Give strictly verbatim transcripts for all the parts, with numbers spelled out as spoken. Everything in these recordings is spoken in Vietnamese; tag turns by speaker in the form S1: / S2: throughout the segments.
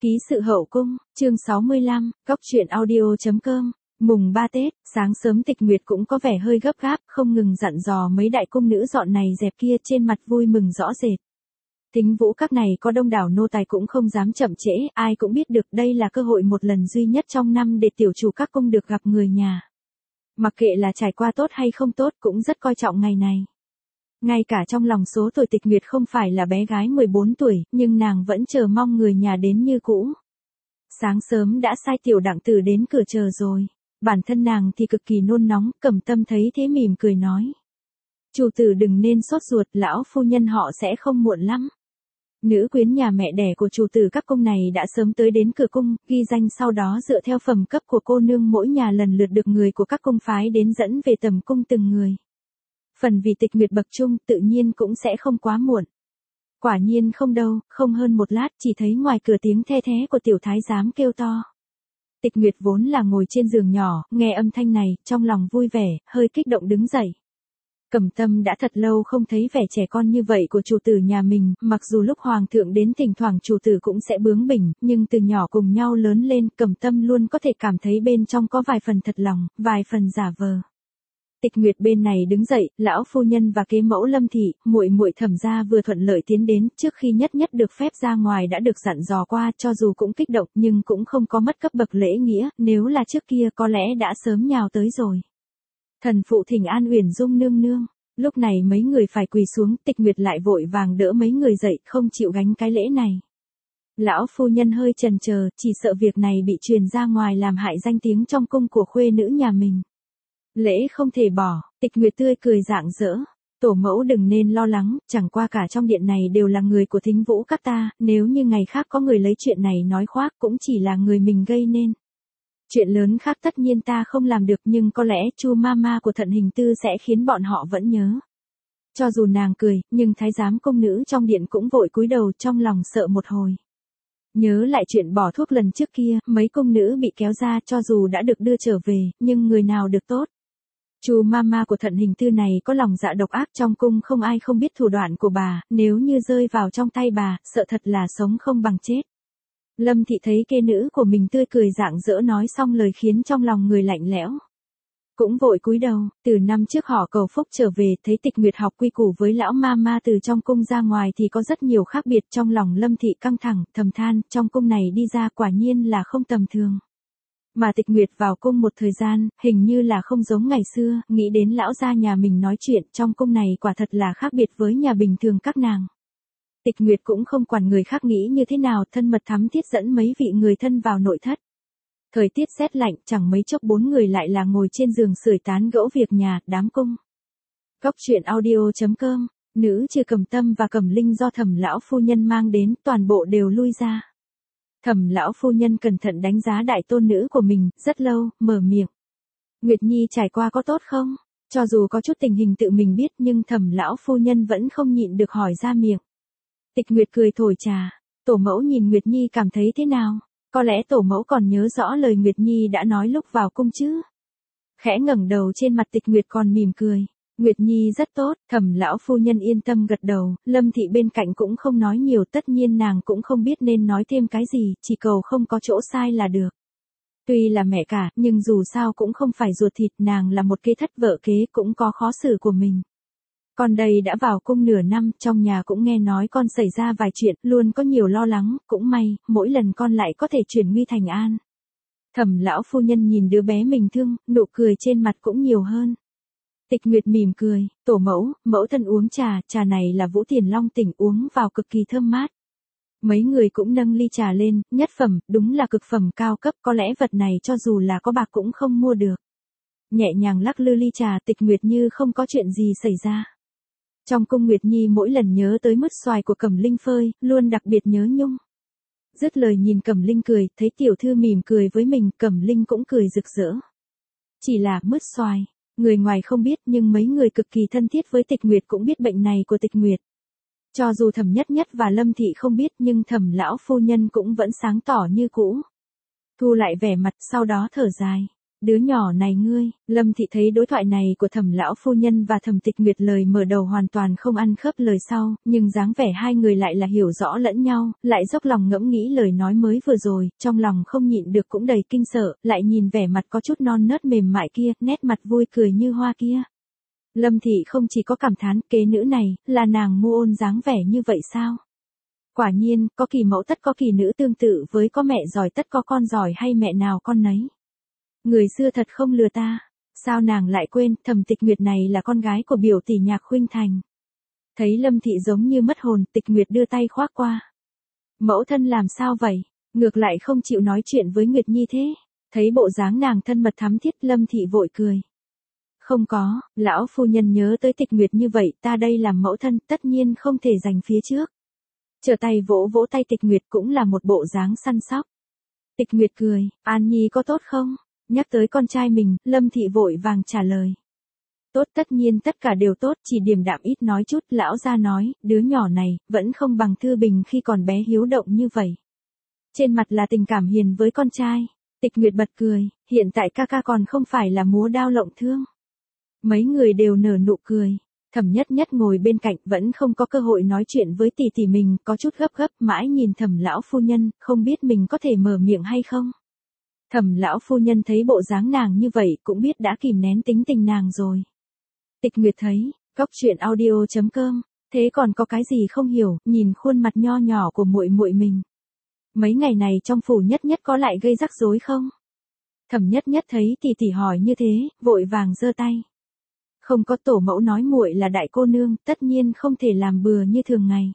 S1: Ký sự hậu cung, chương sáu mươi lăm, góc truyện audio chấm com. Mùng ba Tết, sáng sớm Tịch Nguyệt cũng có vẻ hơi gấp gáp, không ngừng dặn dò mấy đại cung nữ dọn này dẹp kia, trên mặt vui mừng rõ rệt. Thính vũ các này có đông đảo nô tài cũng không dám chậm trễ, ai cũng biết được đây là cơ hội một lần duy nhất trong năm để tiểu chủ các cung được gặp người nhà. Mặc kệ là trải qua tốt hay không tốt cũng rất coi trọng ngày này. Ngay cả trong lòng số tuổi Tịch Nguyệt không phải là bé gái mười bốn tuổi, nhưng nàng vẫn chờ mong người nhà đến như cũ. Sáng sớm đã sai tiểu đặng tử đến cửa chờ rồi. Bản thân nàng thì cực kỳ nôn nóng, Cẩm Tâm thấy thế mỉm cười nói. Chủ tử đừng nên sốt ruột, lão phu nhân họ sẽ không muộn lắm. Nữ quyến nhà mẹ đẻ của chủ tử các cung này đã sớm tới đến cửa cung, ghi danh sau đó dựa theo phẩm cấp của cô nương mỗi nhà lần lượt được người của các cung phái đến dẫn về tầm cung từng người. Phần vì Tịch Nguyệt bậc trung tự nhiên cũng sẽ không quá muộn. Quả nhiên không đâu, không hơn một lát chỉ thấy ngoài cửa tiếng the thé của tiểu thái giám kêu to. Tịch Nguyệt vốn là ngồi trên giường nhỏ, nghe âm thanh này, trong lòng vui vẻ, hơi kích động đứng dậy. Cẩm Tâm đã thật lâu không thấy vẻ trẻ con như vậy của chủ tử nhà mình, mặc dù lúc hoàng thượng đến thỉnh thoảng chủ tử cũng sẽ bướng bỉnh, nhưng từ nhỏ cùng nhau lớn lên, Cẩm Tâm luôn có thể cảm thấy bên trong có vài phần thật lòng, vài phần giả vờ. Tịch Nguyệt bên này đứng dậy, lão phu nhân và kế mẫu Lâm thị, muội muội Thẩm gia vừa thuận lợi tiến đến, trước khi nhất nhất được phép ra ngoài đã được dặn dò qua, cho dù cũng kích động nhưng cũng không có mất cấp bậc lễ nghĩa, nếu là trước kia có lẽ đã sớm nhào tới rồi. Thần phụ thỉnh an Uyển Dung nương nương. Lúc này mấy người phải quỳ xuống, Tịch Nguyệt lại vội vàng đỡ mấy người dậy, không chịu gánh cái lễ này. Lão phu nhân hơi chần chờ, chỉ sợ việc này bị truyền ra ngoài làm hại danh tiếng trong cung của khuê nữ nhà mình. Lễ không thể bỏ, Tịch Nguyệt tươi cười rạng rỡ. Tổ mẫu đừng nên lo lắng, chẳng qua cả trong điện này đều là người của thính vũ các ta, nếu như ngày khác có người lấy chuyện này nói khoác cũng chỉ là người mình gây nên. Chuyện lớn khác tất nhiên ta không làm được, nhưng có lẽ Chu Mama của Thận Hình Tư sẽ khiến bọn họ vẫn nhớ. Cho dù nàng cười, nhưng thái giám công nữ trong điện cũng vội cúi đầu, trong lòng sợ một hồi. Nhớ lại chuyện bỏ thuốc lần trước kia, mấy công nữ bị kéo ra, cho dù đã được đưa trở về, nhưng người nào được tốt. Chu Mama của Thận Hình Tư này có lòng dạ độc ác, trong cung không ai không biết thủ đoạn của bà, nếu như rơi vào trong tay bà, sợ thật là sống không bằng chết. Lâm thị thấy kê nữ của mình tươi cười rạng rỡ nói xong lời khiến trong lòng người lạnh lẽo. Cũng vội cúi đầu, từ năm trước họ cầu phúc trở về, thấy Tịch Nguyệt học quy củ với lão Mama từ trong cung ra ngoài thì có rất nhiều khác biệt, trong lòng Lâm thị căng thẳng, thầm than, trong cung này đi ra quả nhiên là không tầm thường. Mà Tịch Nguyệt vào cung một thời gian, hình như là không giống ngày xưa, nghĩ đến lão gia nhà mình nói chuyện, trong cung này quả thật là khác biệt với nhà bình thường các nàng. Tịch Nguyệt cũng không quản người khác nghĩ như thế nào, thân mật thắm thiết dẫn mấy vị người thân vào nội thất. Thời tiết rét lạnh, chẳng mấy chốc bốn người lại là ngồi trên giường sưởi tán gẫu việc nhà, đám cung. Góc truyện audio chấm com, nữ trừ Cẩm Tâm và Cẩm Linh do Thẩm lão phu nhân mang đến, toàn bộ đều lui ra. Thẩm lão phu nhân cẩn thận đánh giá đại tôn nữ của mình, rất lâu, mở miệng. Nguyệt Nhi trải qua có tốt không? Cho dù có chút tình hình tự mình biết nhưng Thẩm lão phu nhân vẫn không nhịn được hỏi ra miệng. Tịch Nguyệt cười thổi trà. Tổ mẫu nhìn Nguyệt Nhi cảm thấy thế nào? Có lẽ tổ mẫu còn nhớ rõ lời Nguyệt Nhi đã nói lúc vào cung chứ? Khẽ ngẩng đầu, trên mặt Tịch Nguyệt còn mỉm cười. Nguyệt Nhi rất tốt, Thẩm lão phu nhân yên tâm gật đầu, Lâm thị bên cạnh cũng không nói nhiều, tất nhiên nàng cũng không biết nên nói thêm cái gì, chỉ cầu không có chỗ sai là được. Tuy là mẹ cả, nhưng dù sao cũng không phải ruột thịt, nàng là một kế thất vợ kế cũng có khó xử của mình. Con đây đã vào cung nửa năm, trong nhà cũng nghe nói con xảy ra vài chuyện, luôn có nhiều lo lắng, cũng may, mỗi lần con lại có thể chuyển nguy thành an. Thẩm lão phu nhân nhìn đứa bé mình thương, nụ cười trên mặt cũng nhiều hơn. Tịch Nguyệt mỉm cười, tổ mẫu, mẫu thân uống trà, trà này là Vũ Tiền Long tỉnh, uống vào cực kỳ thơm mát. Mấy người cũng nâng ly trà lên, nhất phẩm, đúng là cực phẩm cao cấp, có lẽ vật này cho dù là có bạc cũng không mua được. Nhẹ nhàng lắc lư ly trà, Tịch Nguyệt như không có chuyện gì xảy ra. Trong cung Nguyệt Nhi mỗi lần nhớ tới mứt xoài của Cẩm Linh phơi, luôn đặc biệt nhớ nhung. Dứt lời nhìn Cẩm Linh cười, thấy tiểu thư mỉm cười với mình, Cẩm Linh cũng cười rực rỡ. Chỉ là mứt xoài, người ngoài không biết nhưng mấy người cực kỳ thân thiết với Tịch Nguyệt cũng biết bệnh này của Tịch Nguyệt. Cho dù Thẩm Nhất Nhất và Lâm thị không biết nhưng Thẩm lão phu nhân cũng vẫn sáng tỏ như cũ. Thu lại vẻ mặt, sau đó thở dài. Đứa nhỏ này ngươi, Lâm Thị thấy đối thoại này của Thẩm lão phu nhân và Thẩm Tịch Nguyệt lời mở đầu hoàn toàn không ăn khớp lời sau, nhưng dáng vẻ hai người lại là hiểu rõ lẫn nhau, lại dốc lòng ngẫm nghĩ lời nói mới vừa rồi, trong lòng không nhịn được cũng đầy kinh sợ, lại nhìn vẻ mặt có chút non nớt mềm mại kia, nét mặt vui cười như hoa kia. Lâm Thị không chỉ có cảm thán, kế nữ này, là nàng Mu Ôn dáng vẻ như vậy sao? Quả nhiên, có kỳ mẫu tất có kỳ nữ, tương tự với có mẹ giỏi tất có con giỏi, hay mẹ nào con nấy. Người xưa thật không lừa ta. Sao nàng lại quên, Thẩm Tịch Nguyệt này là con gái của biểu tỷ Nhạc Khuynh Thành. Thấy Lâm Thị giống như mất hồn, Tịch Nguyệt đưa tay khoác qua. Mẫu thân làm sao vậy? Ngược lại không chịu nói chuyện với Nguyệt Nhi thế. Thấy bộ dáng nàng thân mật thắm thiết, Lâm Thị vội cười. Không có, lão phu nhân nhớ tới Tịch Nguyệt như vậy, ta đây làm mẫu thân, tất nhiên không thể giành phía trước. Trở tay vỗ vỗ tay Tịch Nguyệt, cũng là một bộ dáng săn sóc. Tịch Nguyệt cười, An Nhi có tốt không? Nhắc tới con trai mình, Lâm Thị vội vàng trả lời. Tốt, tất nhiên tất cả đều tốt, chỉ điềm đạm ít nói chút. Lão gia nói, đứa nhỏ này, vẫn không bằng Thư Bình khi còn bé hiếu động như vậy. Trên mặt là tình cảm hiền với con trai. Tịch Nguyệt bật cười, hiện tại ca ca còn không phải là múa đao lộng thương. Mấy người đều nở nụ cười. Thẩm Nhất Nhất ngồi bên cạnh vẫn không có cơ hội nói chuyện với tỷ tỷ mình, có chút gấp gấp, mãi nhìn Thẩm lão phu nhân, không biết mình có thể mở miệng hay không. Thẩm lão phu nhân thấy bộ dáng nàng như vậy cũng biết đã kìm nén tính tình nàng rồi. Tịch Nguyệt thấy, góc truyện audio chấm com, thế còn có cái gì không hiểu, nhìn khuôn mặt nho nhỏ của muội muội mình. Mấy ngày này trong phủ Nhất Nhất có lại gây rắc rối không? Thẩm Nhất Nhất thấy tỷ tỷ hỏi như thế, vội vàng giơ tay. Không có, tổ mẫu nói muội là đại cô nương, tất nhiên không thể làm bừa như thường ngày.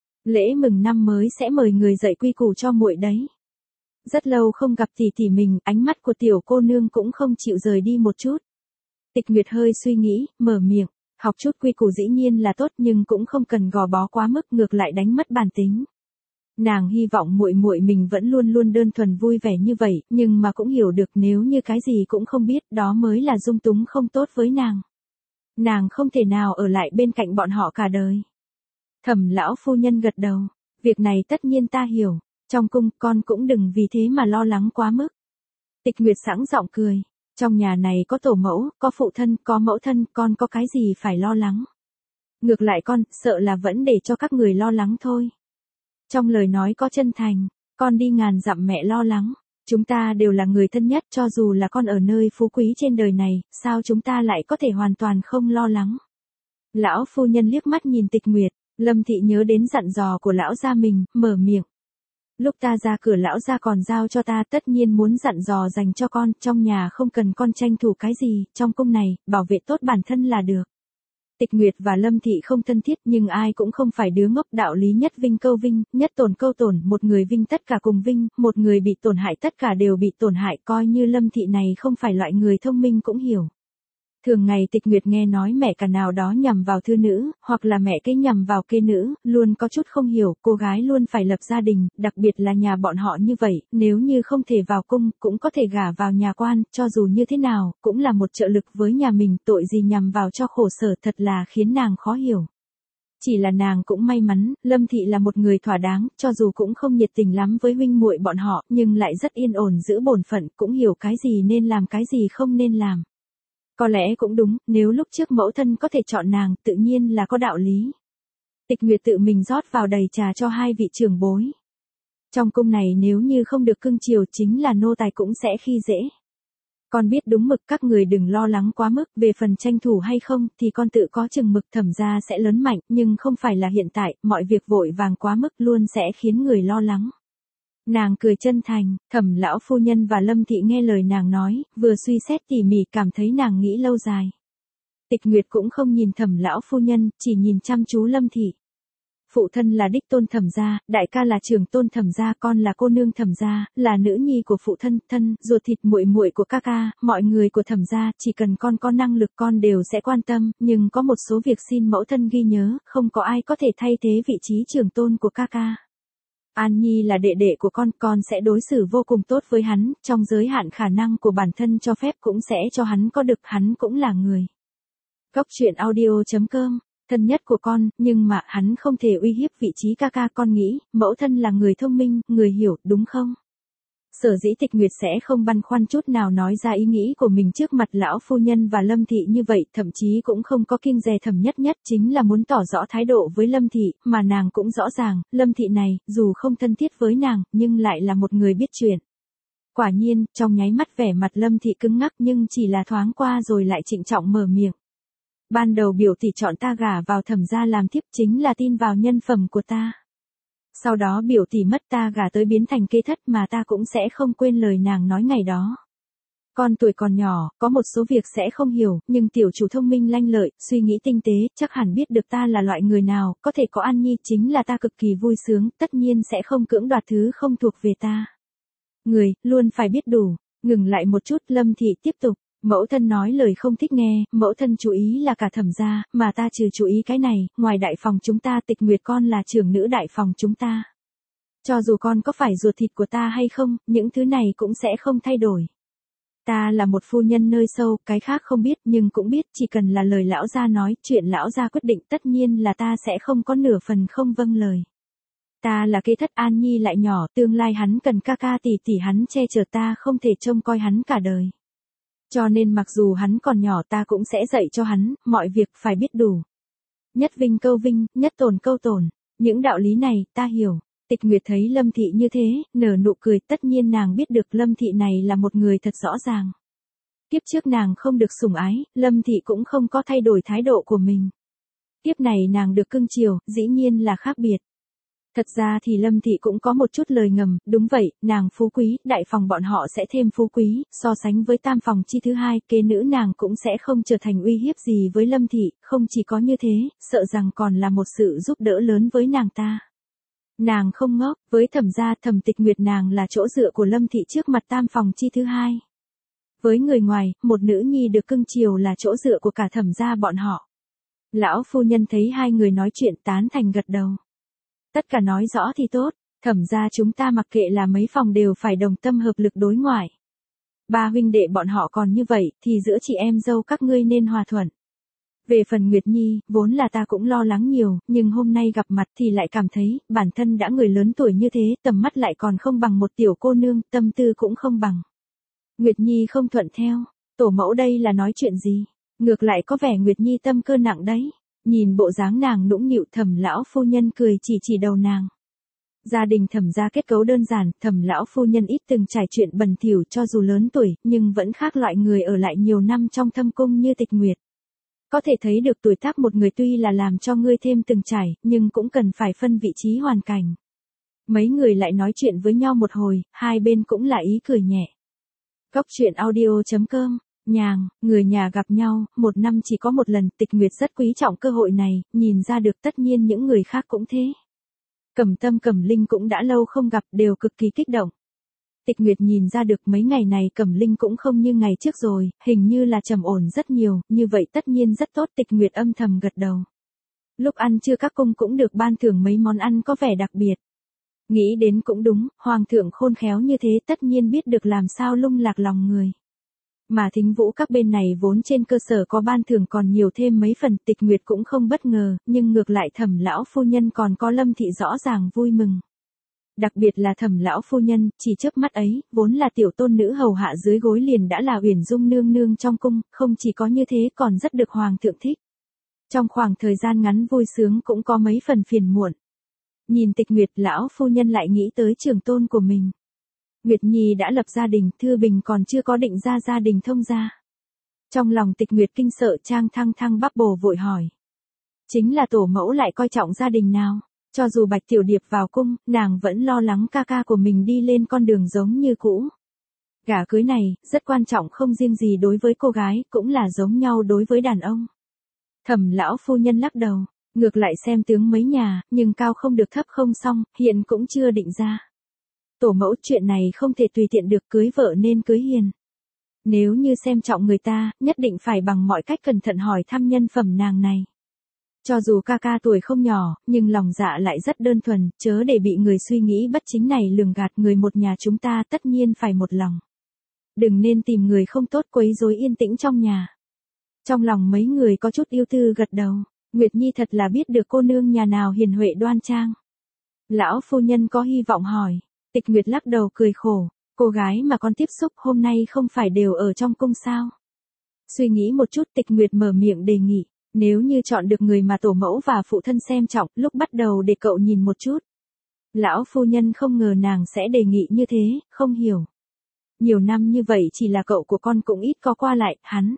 S1: Lễ mừng năm mới sẽ mời người dạy quy củ cho muội đấy. Rất lâu không gặp tỷ tỷ mình, ánh mắt của tiểu cô nương cũng không chịu rời đi một chút. Tịch Nguyệt hơi suy nghĩ, mở miệng, học chút quy củ dĩ nhiên là tốt, nhưng cũng không cần gò bó quá mức, ngược lại đánh mất bản tính. Nàng hy vọng muội muội mình vẫn luôn luôn đơn thuần vui vẻ như vậy, nhưng mà cũng hiểu được nếu như cái gì cũng không biết, đó mới là dung túng không tốt với nàng. Nàng không thể nào ở lại bên cạnh bọn họ cả đời. Thẩm lão phu nhân gật đầu, việc này tất nhiên ta hiểu. Trong cung, con cũng đừng vì thế mà lo lắng quá mức. Tịch Nguyệt sẵn giọng cười. Trong nhà này có tổ mẫu, có phụ thân, có mẫu thân, con có cái gì phải lo lắng. Ngược lại con, sợ là vẫn để cho các người lo lắng thôi. Trong lời nói có chân thành, con đi ngàn dặm mẹ lo lắng. Chúng ta đều là người thân nhất, cho dù là con ở nơi phú quý trên đời này, sao chúng ta lại có thể hoàn toàn không lo lắng. Lão phu nhân liếc mắt nhìn Tịch Nguyệt, Lâm Thị nhớ đến dặn dò của lão gia mình, mở miệng. Lúc ta ra cửa lão gia còn giao cho ta, tất nhiên muốn dặn dò dành cho con, trong nhà không cần con tranh thủ cái gì, trong cung này, bảo vệ tốt bản thân là được. Tịch Nguyệt và Lâm Thị không thân thiết, nhưng ai cũng không phải đứa ngốc, đạo lý nhất vinh câu vinh, nhất tổn câu tổn, một người vinh tất cả cùng vinh, một người bị tổn hại tất cả đều bị tổn hại, coi như Lâm Thị này không phải loại người thông minh cũng hiểu. Thường ngày Tịch Nguyệt nghe nói mẹ cả nào đó nhằm vào thư nữ, hoặc là mẹ cái nhằm vào kê nữ, luôn có chút không hiểu, cô gái luôn phải lập gia đình, đặc biệt là nhà bọn họ như vậy, nếu như không thể vào cung, cũng có thể gả vào nhà quan, cho dù như thế nào, cũng là một trợ lực với nhà mình, tội gì nhằm vào cho khổ sở, thật là khiến nàng khó hiểu. Chỉ là nàng cũng may mắn, Lâm Thị là một người thỏa đáng, cho dù cũng không nhiệt tình lắm với huynh muội bọn họ, nhưng lại rất yên ổn giữ bổn phận, cũng hiểu cái gì nên làm cái gì không nên làm. Có lẽ cũng đúng, nếu lúc trước mẫu thân có thể chọn nàng, tự nhiên là có đạo lý. Tịch Nguyệt tự mình rót vào đầy trà cho hai vị trưởng bối. Trong cung này nếu như không được cưng chiều chính là nô tài cũng sẽ khi dễ. Con biết đúng mực, các người đừng lo lắng quá mức, về phần tranh thủ hay không thì con tự có chừng mực, Thẩm gia sẽ lớn mạnh, nhưng không phải là hiện tại, mọi việc vội vàng quá mức luôn sẽ khiến người lo lắng. Nàng cười chân thành, Thẩm lão phu nhân và Lâm Thị nghe lời nàng nói, vừa suy xét tỉ mỉ cảm thấy nàng nghĩ lâu dài. Tịch Nguyệt cũng không nhìn Thẩm lão phu nhân, chỉ nhìn chăm chú Lâm Thị. Phụ thân là đích tôn Thẩm gia, đại ca là trưởng tôn Thẩm gia, con là cô nương Thẩm gia, là nữ nhi của phụ thân, thân, ruột thịt muội muội của ca ca, mọi người của Thẩm gia, chỉ cần con có năng lực con đều sẽ quan tâm, nhưng có một số việc xin mẫu thân ghi nhớ, không có ai có thể thay thế vị trí trưởng tôn của ca ca. An Nhi là đệ đệ của con, con sẽ đối xử vô cùng tốt với hắn, trong giới hạn khả năng của bản thân cho phép cũng sẽ cho hắn có được, hắn cũng là người. Góc truyện audio chấm com, thân nhất của con, nhưng mà hắn không thể uy hiếp vị trí ca ca, con nghĩ, mẫu thân là người thông minh, người hiểu, đúng không? Sở dĩ Tịch Nguyệt sẽ không băn khoăn chút nào nói ra ý nghĩ của mình trước mặt lão phu nhân và Lâm Thị như vậy, thậm chí cũng không có kiêng dè Thẩm Nhất Nhất, chính là muốn tỏ rõ thái độ với Lâm Thị, mà nàng cũng rõ ràng, Lâm Thị này, dù không thân thiết với nàng, nhưng lại là một người biết chuyện. Quả nhiên, trong nháy mắt vẻ mặt Lâm Thị cứng ngắc nhưng chỉ là thoáng qua rồi lại trịnh trọng mở miệng. Ban đầu biểu tỷ chọn ta gả vào Thẩm gia làm thiếp chính là tin vào nhân phẩm của ta. Sau đó biểu tỷ mất ta gả tới biến thành kế thất mà ta cũng sẽ không quên lời nàng nói ngày đó. Con tuổi còn nhỏ, có một số việc sẽ không hiểu, nhưng tiểu chủ thông minh lanh lợi, suy nghĩ tinh tế, chắc hẳn biết được ta là loại người nào, có thể có An Nhi chính là ta cực kỳ vui sướng, tất nhiên sẽ không cưỡng đoạt thứ không thuộc về ta. Người, luôn phải biết đủ. Ngừng lại một chút, Lâm Thị tiếp tục. Mẫu thân nói lời không thích nghe, mẫu thân chú ý là cả Thẩm gia, mà ta trừ chú ý cái này, ngoài đại phòng chúng ta Tịch Nguyệt con là trưởng nữ đại phòng chúng ta. Cho dù con có phải ruột thịt của ta hay không, những thứ này cũng sẽ không thay đổi. Ta là một phu nhân nơi sâu, cái khác không biết nhưng cũng biết chỉ cần là lời lão gia nói, chuyện lão gia quyết định tất nhiên là ta sẽ không có nửa phần không vâng lời. Ta là kế thất, An Nhi lại nhỏ, tương lai hắn cần ca ca tỷ tỷ hắn che chở, ta không thể trông coi hắn cả đời. Cho nên mặc dù hắn còn nhỏ ta cũng sẽ dạy cho hắn, mọi việc phải biết đủ. Nhất vinh câu vinh, nhất tổn câu tổn. Những đạo lý này, ta hiểu. Tịch Nguyệt thấy Lâm Thị như thế, nở nụ cười, tất nhiên nàng biết được Lâm Thị này là một người thật rõ ràng. Kiếp trước nàng không được sủng ái, Lâm Thị cũng không có thay đổi thái độ của mình. Kiếp này nàng được cưng chiều, dĩ nhiên là khác biệt. Thật ra thì Lâm Thị cũng có một chút lời ngầm, đúng vậy, nàng phú quý, đại phòng bọn họ sẽ thêm phú quý, so sánh với tam phòng chi thứ hai, kế nữ nàng cũng sẽ không trở thành uy hiếp gì với Lâm Thị, không chỉ có như thế, sợ rằng còn là một sự giúp đỡ lớn với nàng ta. Nàng không ngốc, với Thẩm gia Thẩm Tịch Nguyệt nàng là chỗ dựa của Lâm Thị trước mặt tam phòng chi thứ hai. Với người ngoài, một nữ nhi được cưng chiều là chỗ dựa của cả Thẩm gia bọn họ. Lão phu nhân thấy hai người nói chuyện tán thành gật đầu. Tất cả nói rõ thì tốt, Thẩm gia chúng ta mặc kệ là mấy phòng đều phải đồng tâm hợp lực đối ngoại. Ba huynh đệ bọn họ còn như vậy, thì giữa chị em dâu các ngươi nên hòa thuận. Về phần Nguyệt Nhi, vốn là ta cũng lo lắng nhiều, nhưng hôm nay gặp mặt thì lại cảm thấy, bản thân đã người lớn tuổi như thế, tầm mắt lại còn không bằng một tiểu cô nương, tâm tư cũng không bằng. Nguyệt Nhi không thuận theo, tổ mẫu đây là nói chuyện gì? Ngược lại có vẻ Nguyệt Nhi tâm cơ nặng đấy. Nhìn bộ dáng nàng nũng nịu, Thẩm lão phu nhân cười chỉ chỉ đầu nàng. Gia đình Thẩm gia kết cấu đơn giản, Thẩm lão phu nhân ít từng trải chuyện bẩn thỉu, cho dù lớn tuổi, nhưng vẫn khác loại người ở lại nhiều năm trong thâm cung như Tịch Nguyệt. Có thể thấy được tuổi tác một người tuy là làm cho ngươi thêm từng trải, nhưng cũng cần phải phân vị trí hoàn cảnh. Mấy người lại nói chuyện với nhau một hồi, hai bên cũng là ý cười nhẹ. Cốc truyện audio chấm com. Nhàng, người nhà gặp nhau, một năm chỉ có một lần, Tịch Nguyệt rất quý trọng cơ hội này, nhìn ra được tất nhiên những người khác cũng thế. Cẩm Tâm Cẩm Linh cũng đã lâu không gặp, đều cực kỳ kích động. Tịch Nguyệt nhìn ra được mấy ngày này Cẩm Linh cũng không như ngày trước rồi, hình như là trầm ổn rất nhiều, như vậy tất nhiên rất tốt, Tịch Nguyệt âm thầm gật đầu. Lúc ăn trưa các cung cũng được ban thưởng mấy món ăn có vẻ đặc biệt. Nghĩ đến cũng đúng, hoàng thượng khôn khéo như thế tất nhiên biết được làm sao lung lạc lòng người. Mà Thính Vũ các bên này vốn trên cơ sở có ban thưởng còn nhiều thêm mấy phần, Tịch Nguyệt cũng không bất ngờ, nhưng ngược lại Thẩm lão phu nhân còn có Lâm Thị rõ ràng vui mừng. Đặc biệt là Thẩm lão phu nhân, chỉ chớp mắt ấy, vốn là tiểu tôn nữ hầu hạ dưới gối liền đã là Uyển Dung nương nương trong cung, không chỉ có như thế còn rất được hoàng thượng thích. Trong khoảng thời gian ngắn vui sướng cũng có mấy phần phiền muộn. Nhìn Tịch Nguyệt, lão phu nhân lại nghĩ tới trưởng tôn của mình. Nguyệt Nhi đã lập gia đình, Thư Bình còn chưa có định ra gia đình thông gia. Trong lòng Tịch Nguyệt kinh sợ, Trang Thăng Thăng bắp bồ vội hỏi. Chính là tổ mẫu lại coi trọng gia đình nào? Cho dù Bạch Tiểu Điệp vào cung, nàng vẫn lo lắng ca ca của mình đi lên con đường giống như cũ. Gả cưới này, rất quan trọng không riêng gì đối với cô gái, cũng là giống nhau đối với đàn ông. Thẩm lão phu nhân lắc đầu, ngược lại xem tướng mấy nhà, nhưng cao không được thấp không xong, hiện cũng chưa định ra. Tổ mẫu chuyện này không thể tùy tiện được, cưới vợ nên cưới hiền. Nếu như xem trọng người ta, nhất định phải bằng mọi cách cẩn thận hỏi thăm nhân phẩm nàng này. Cho dù ca ca tuổi không nhỏ, nhưng lòng dạ lại rất đơn thuần, chớ để bị người suy nghĩ bất chính này lường gạt, người một nhà chúng ta tất nhiên phải một lòng. Đừng nên tìm người không tốt quấy rối yên tĩnh trong nhà. Trong lòng mấy người có chút yêu tư gật đầu, Nguyệt Nhi thật là biết được cô nương nhà nào hiền huệ đoan trang. Lão phu nhân có hy vọng hỏi, Tịch Nguyệt lắc đầu cười khổ, Cô gái mà con tiếp xúc hôm nay không phải đều ở trong cung sao? Suy nghĩ một chút Tịch Nguyệt mở miệng đề nghị, nếu như chọn được người mà tổ mẫu và phụ thân xem trọng, lúc bắt đầu để cậu nhìn một chút. Lão phu nhân không ngờ nàng sẽ đề nghị như thế, không hiểu. Nhiều năm như vậy chỉ là cậu của con cũng ít có qua lại, hắn.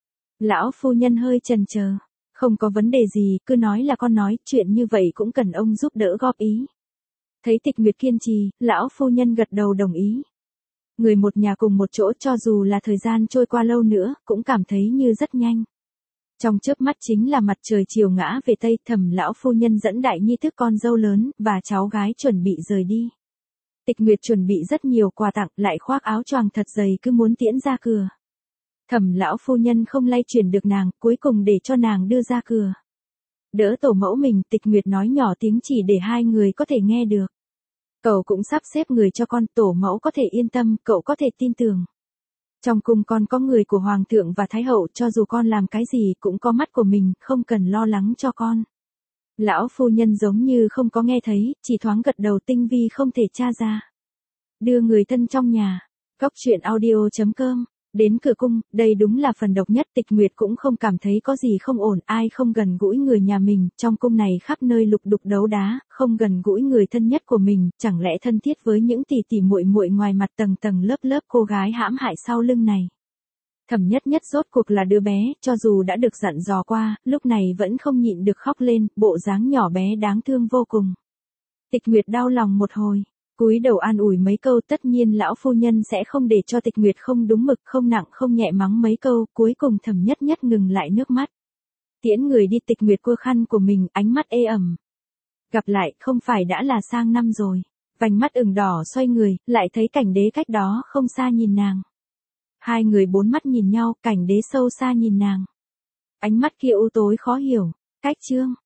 S1: Lão phu nhân hơi chần chờ, không có vấn đề gì, cứ nói là con nói, chuyện như vậy cũng cần ông giúp đỡ góp ý. Thấy Tịch Nguyệt kiên trì, lão phu nhân gật đầu đồng ý. Người một nhà cùng một chỗ cho dù là thời gian trôi qua lâu nữa, cũng cảm thấy như rất nhanh. Trong chớp mắt chính là mặt trời chiều ngã về Tây, Thẩm lão phu nhân dẫn đại nhi thức con dâu lớn, và cháu gái chuẩn bị rời đi. Tịch Nguyệt chuẩn bị rất nhiều quà tặng, lại khoác áo choàng thật dày cứ muốn tiễn ra cửa. Thẩm lão phu nhân không lay chuyển được nàng, cuối cùng để cho nàng đưa ra cửa. Đỡ tổ mẫu mình, Tịch Nguyệt nói nhỏ tiếng chỉ để hai người có thể nghe được. Cậu cũng sắp xếp người cho con, tổ mẫu có thể yên tâm, cậu có thể tin tưởng. Trong cung con có người của Hoàng thượng và Thái hậu, cho dù con làm cái gì cũng có mắt của mình, không cần lo lắng cho con. Lão phu nhân giống như không có nghe thấy, chỉ thoáng gật đầu tinh vi không thể tra ra. Đưa người thân trong nhà. Góc truyện audio chấm com. Đến cửa cung, đây đúng là phần độc nhất. Tịch Nguyệt cũng không cảm thấy có gì không ổn, ai không gần gũi người nhà mình, trong cung này khắp nơi lục đục đấu đá, không gần gũi người thân nhất của mình, chẳng lẽ thân thiết với những tỷ tỷ muội muội ngoài mặt tầng tầng lớp lớp cô gái hãm hại sau lưng này. Thẩm Nhất Nhất rốt cuộc là đứa bé, cho dù đã được dặn dò qua, lúc này vẫn không nhịn được khóc lên, bộ dáng nhỏ bé đáng thương vô cùng. Tịch Nguyệt đau lòng một hồi. Cúi đầu an ủi mấy câu, tất nhiên lão phu nhân sẽ không để cho Tịch Nguyệt không đúng mực, không nặng không nhẹ mắng mấy câu, cuối cùng Thẩm Nhất Nhất ngừng lại nước mắt. Tiễn người đi, Tịch Nguyệt cua khăn của mình, ánh mắt ê ẩm. Gặp lại, không phải đã là sang năm rồi. Vành mắt ửng đỏ xoay người, lại thấy Cảnh Đế cách đó không xa nhìn nàng. Hai người bốn mắt nhìn nhau, Cảnh Đế sâu xa nhìn nàng. Ánh mắt kia u tối khó hiểu. Cách chương